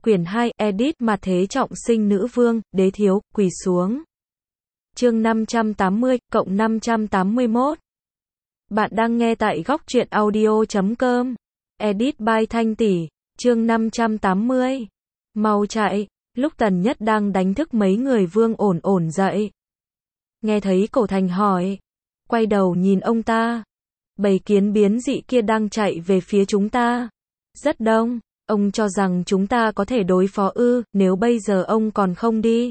Quyển 2, edit, Mặt Thế Trọng Sinh Nữ Vương, Đế Thiếu, quỳ xuống. Chương 580, cộng 581. Bạn đang nghe tại góc truyện audio.com. Edit by Thanh Tỷ. Chương 580. Mau chạy. Lúc Tần Nhất đang đánh thức mấy người Vương ổn ổn dậy. Nghe thấy Cổ Thành hỏi. Quay đầu nhìn ông ta. Bầy kiến biến dị kia đang chạy về phía chúng ta. Rất đông. Ông cho rằng chúng ta có thể đối phó ư, nếu bây giờ ông còn không đi.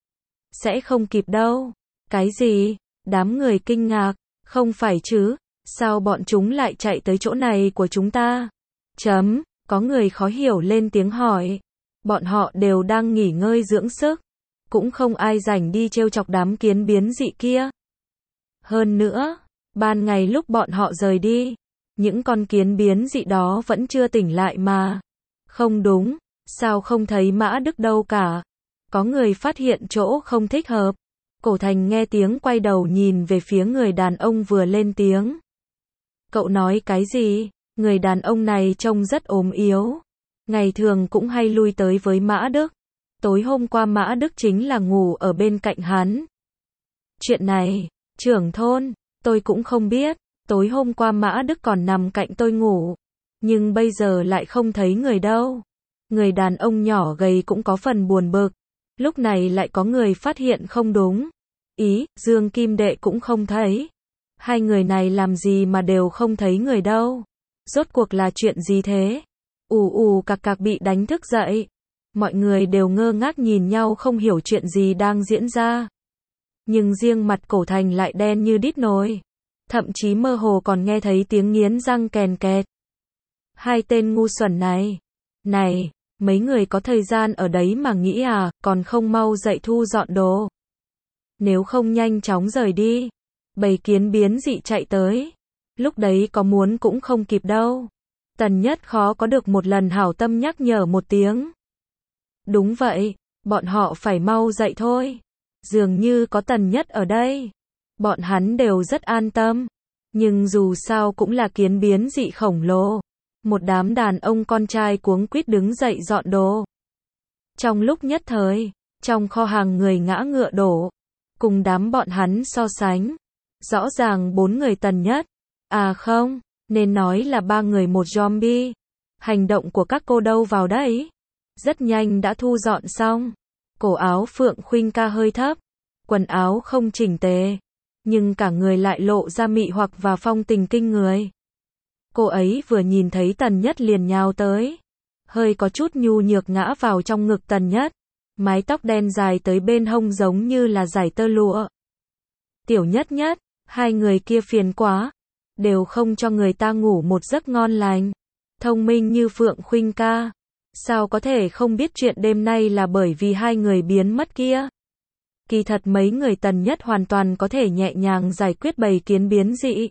Sẽ không kịp đâu. Cái gì? Đám người kinh ngạc. Không phải chứ, sao bọn chúng lại chạy tới chỗ này của chúng ta? Có người khó hiểu lên tiếng hỏi. Bọn họ đều đang nghỉ ngơi dưỡng sức. Cũng không ai rảnh đi trêu chọc đám kiến biến dị kia. Hơn nữa, ban ngày lúc bọn họ rời đi, những con kiến biến dị đó vẫn chưa tỉnh lại mà. Không đúng, sao không thấy Mã Đức đâu cả? Có người phát hiện chỗ không thích hợp. Cổ Thành nghe tiếng quay đầu nhìn về phía người đàn ông vừa lên tiếng. Cậu nói cái gì? Người đàn ông này trông rất ốm yếu. Ngày thường cũng hay lui tới với Mã Đức. Tối hôm qua Mã Đức chính là ngủ ở bên cạnh hắn. Chuyện này, trưởng thôn, tôi cũng không biết. Tối hôm qua Mã Đức còn nằm cạnh tôi ngủ. Nhưng bây giờ lại không thấy người đâu. Người đàn ông nhỏ gầy cũng có phần buồn bực. Lúc này lại có người phát hiện không đúng. Dương Kim Đệ cũng không thấy. Hai người này làm gì mà đều không thấy người đâu. Rốt cuộc là chuyện gì thế? Cạc cạc bị đánh thức dậy. Mọi người đều ngơ ngác nhìn nhau không hiểu chuyện gì đang diễn ra. Nhưng riêng mặt Cổ Thành lại đen như đít nồi. Thậm chí mơ hồ còn nghe thấy tiếng nghiến răng kèn kẹt. Hai tên ngu xuẩn này. Này, mấy người có thời gian ở đấy mà nghĩ à, còn không mau dậy thu dọn đồ. Nếu không nhanh chóng rời đi. Bầy kiến biến dị chạy tới. Lúc đấy có muốn cũng không kịp đâu. Tần Nhất khó có được một lần hảo tâm nhắc nhở một tiếng. Đúng vậy, bọn họ phải mau dậy thôi. Dường như có Tần Nhất ở đây. Bọn hắn đều rất an tâm. Nhưng dù sao cũng là kiến biến dị khổng lồ. Một đám đàn ông con trai cuống quýt đứng dậy dọn đồ. Trong lúc nhất thời, trong kho hàng người ngã ngựa đổ. Cùng đám bọn hắn so sánh. Rõ ràng 4 người Tần Nhất. À không, nên nói là 3 người một zombie. Hành động của các cô đâu vào đấy? Rất nhanh đã thu dọn xong. Cổ áo Phượng Khuynh ca hơi thấp. Quần áo không chỉnh tề. Nhưng cả người lại lộ ra mị hoặc và phong tình kinh người. Cô ấy vừa nhìn thấy Tần Nhất liền nhào tới. Hơi có chút nhu nhược ngã vào trong ngực Tần Nhất. Mái tóc đen dài tới bên hông giống như là dải tơ lụa. Tiểu Nhất Nhất, hai người kia phiền quá. Đều không cho người ta ngủ một giấc ngon lành. Thông minh như Phượng Khuynh ca. Sao có thể không biết chuyện đêm nay là bởi vì hai người biến mất kia. Kỳ thật mấy người Tần Nhất hoàn toàn có thể nhẹ nhàng giải quyết bầy kiến biến dị.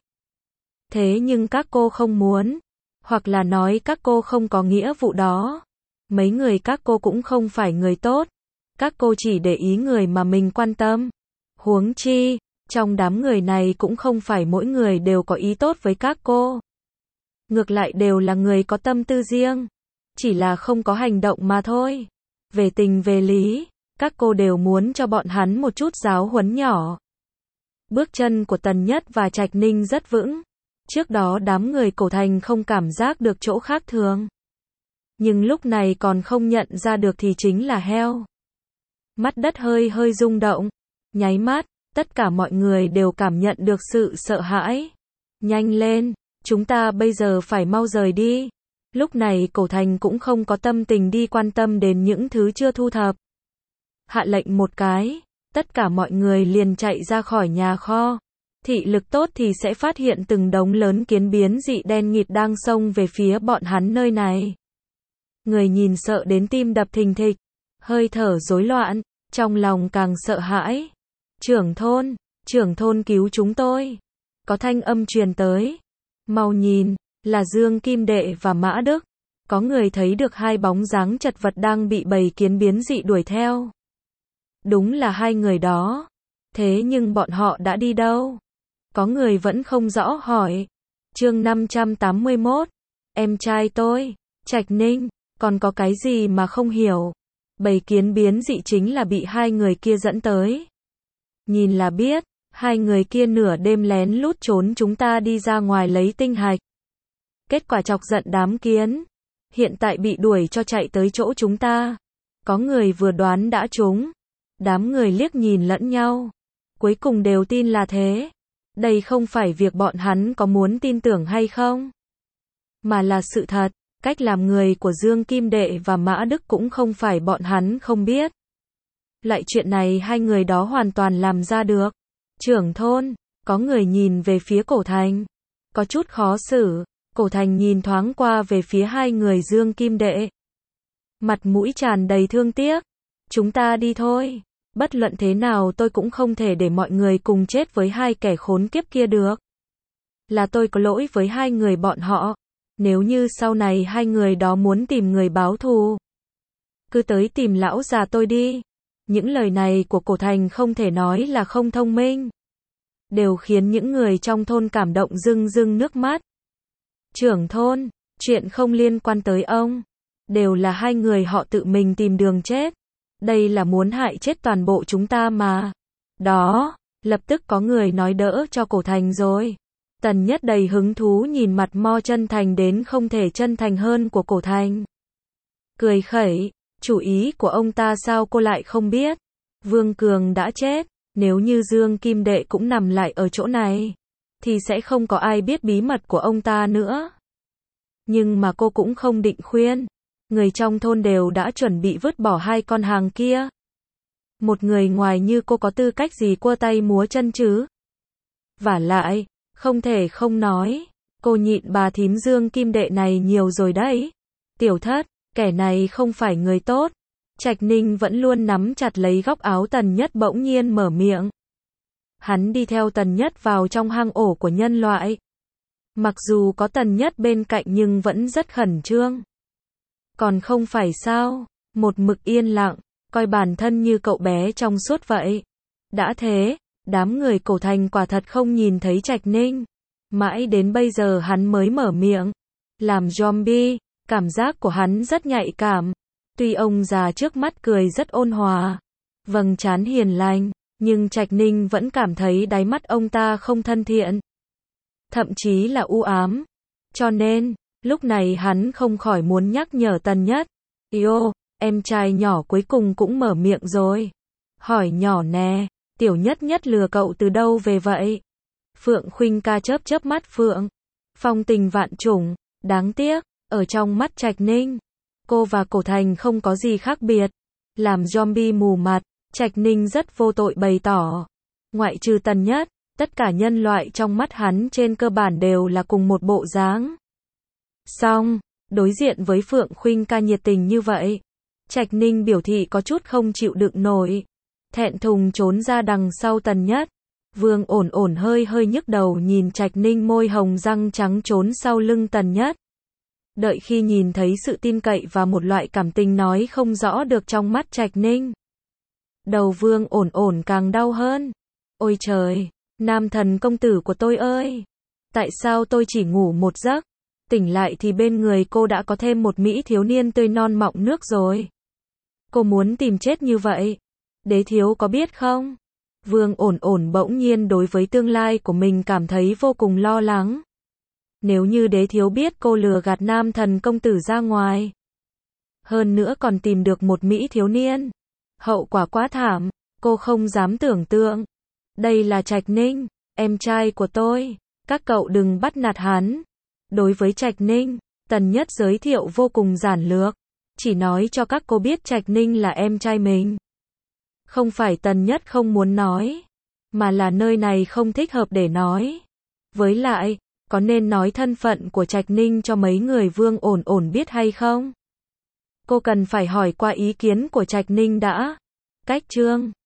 Thế nhưng các cô không muốn. Hoặc là nói các cô không có nghĩa vụ đó. Mấy người các cô cũng không phải người tốt. Các cô chỉ để ý người mà mình quan tâm. Huống chi, trong đám người này cũng không phải mỗi người đều có ý tốt với các cô. Ngược lại đều là người có tâm tư riêng. Chỉ là không có hành động mà thôi. Về tình về lý, các cô đều muốn cho bọn hắn một chút giáo huấn nhỏ. Bước chân của Tần Nhất và Trạch Ninh rất vững. Trước đó đám người Cổ Thành không cảm giác được chỗ khác thường. Nhưng lúc này còn không nhận ra được thì chính là heo. Mắt đất hơi hơi rung động. Nháy mắt, tất cả mọi người đều cảm nhận được sự sợ hãi. Nhanh lên, chúng ta bây giờ phải mau rời đi. Lúc này Cổ Thành cũng không có tâm tình đi quan tâm đến những thứ chưa thu thập. Hạ lệnh một cái, tất cả mọi người liền chạy ra khỏi nhà kho. Thị lực tốt thì sẽ phát hiện từng đống lớn kiến biến dị đen nghịt đang xông về phía bọn hắn nơi này. Người nhìn sợ đến tim đập thình thịch, hơi thở rối loạn, trong lòng càng sợ hãi. Trưởng thôn cứu chúng tôi. Có thanh âm truyền tới. Mau nhìn, là Dương Kim Đệ và Mã Đức. Có người thấy được hai bóng dáng chật vật đang bị bầy kiến biến dị đuổi theo. Đúng là hai người đó. Thế nhưng bọn họ đã đi đâu? Có người vẫn không rõ hỏi. Chương 581. Em trai tôi, Trạch Ninh. Còn có cái gì mà không hiểu? Bầy kiến biến dị chính là bị hai người kia dẫn tới. Nhìn là biết, hai người kia nửa đêm lén lút trốn chúng ta đi ra ngoài lấy tinh hạch. Kết quả chọc giận đám kiến. Hiện tại bị đuổi cho chạy tới chỗ chúng ta. Có người vừa đoán đã trúng. Đám người liếc nhìn lẫn nhau. Cuối cùng đều tin là thế. Đây không phải việc bọn hắn có muốn tin tưởng hay không, mà là sự thật. Cách làm người của Dương Kim Đệ và Mã Đức cũng không phải bọn hắn không biết. Lại chuyện này hai người đó hoàn toàn làm ra được. Trưởng thôn, có người nhìn về phía Cổ Thành. Có chút khó xử, Cổ Thành nhìn thoáng qua về phía hai người Dương Kim Đệ. Mặt mũi tràn đầy thương tiếc. Chúng ta đi thôi. Bất luận thế nào tôi cũng không thể để mọi người cùng chết với hai kẻ khốn kiếp kia được. Là tôi có lỗi với hai người bọn họ. Nếu như sau này hai người đó muốn tìm người báo thù, cứ tới tìm lão già tôi đi. Những lời này của Cổ Thành không thể nói là không thông minh. Đều khiến những người trong thôn cảm động rưng rưng nước mắt. Trưởng thôn, chuyện không liên quan tới ông. Đều là hai người họ tự mình tìm đường chết. Đây là muốn hại chết toàn bộ chúng ta mà. Đó, lập tức có người nói đỡ cho Cổ Thành rồi. Tần Nhất đầy hứng thú nhìn mặt mo chân thành đến không thể chân thành hơn của Cổ Thành. Cười khẩy, chủ ý của ông ta sao cô lại không biết? Vương Cường đã chết, nếu như Dương Kim Đệ cũng nằm lại ở chỗ này, thì sẽ không có ai biết bí mật của ông ta nữa. Nhưng mà cô cũng không định khuyên. Người trong thôn đều đã chuẩn bị vứt bỏ hai con hàng kia. Một người ngoài như cô có tư cách gì cua tay múa chân chứ? Vả lại, không thể không nói, cô nhịn bà thím Dương Kim Đệ này nhiều rồi đấy. Tiểu Thất, kẻ này không phải người tốt. Trạch Ninh vẫn luôn nắm chặt lấy góc áo Tần Nhất bỗng nhiên mở miệng. Hắn đi theo Tần Nhất vào trong hang ổ của nhân loại. Mặc dù có Tần Nhất bên cạnh nhưng vẫn rất khẩn trương. Còn không phải sao, một mực yên lặng, coi bản thân như cậu bé trong suốt vậy. Đã thế, đám người Cổ Thành quả thật không nhìn thấy Trạch Ninh. Mãi đến bây giờ hắn mới mở miệng. Làm zombie, cảm giác của hắn rất nhạy cảm. Tuy ông già trước mắt cười rất ôn hòa, vầng trán hiền lành, nhưng Trạch Ninh vẫn cảm thấy đáy mắt ông ta không thân thiện. Thậm chí là u ám. Cho nên, lúc này hắn không khỏi muốn nhắc nhở Tần Nhất. Yêu, em trai nhỏ cuối cùng cũng mở miệng rồi. Hỏi nhỏ nè, Tiểu Nhất Nhất lừa cậu từ đâu về vậy? Phượng Khuynh ca chớp chớp mắt Phượng. Phong tình vạn trùng, đáng tiếc, ở trong mắt Trạch Ninh, cô và Cổ Thành không có gì khác biệt. Làm zombie mù mặt, Trạch Ninh rất vô tội bày tỏ. Ngoại trừ Tần Nhất, tất cả nhân loại trong mắt hắn trên cơ bản đều là cùng một bộ dáng. Xong, đối diện với Phượng Khuynh ca nhiệt tình như vậy, Trạch Ninh biểu thị có chút không chịu đựng nổi. Thẹn thùng trốn ra đằng sau Tần Nhất. Vương Ổn Ổn hơi hơi nhức đầu nhìn Trạch Ninh môi hồng răng trắng trốn sau lưng Tần Nhất. Đợi khi nhìn thấy sự tin cậy và một loại cảm tình nói không rõ được trong mắt Trạch Ninh, đầu Vương Ổn Ổn càng đau hơn. Ôi trời, nam thần công tử của tôi ơi! Tại sao tôi chỉ ngủ một giấc, tỉnh lại thì bên người cô đã có thêm một mỹ thiếu niên tươi non mọng nước rồi? Cô muốn tìm chết như vậy? Đế thiếu có biết không? Vương Ổn Ổn bỗng nhiên đối với tương lai của mình cảm thấy vô cùng lo lắng. Nếu như đế thiếu biết cô lừa gạt nam thần công tử ra ngoài, hơn nữa còn tìm được một mỹ thiếu niên, hậu quả quá thảm, cô không dám tưởng tượng. Đây là Trạch Ninh, em trai của tôi, các cậu đừng bắt nạt hắn. Đối với Trạch Ninh, Tần Nhất giới thiệu vô cùng giản lược, chỉ nói cho các cô biết Trạch Ninh là em trai mình. Không phải Tần Nhất không muốn nói, mà là nơi này không thích hợp để nói. Với lại, có nên nói thân phận của Trạch Ninh cho mấy người Vương Ổn Ổn biết hay không? Cô cần phải hỏi qua ý kiến của Trạch Ninh đã. Cách chương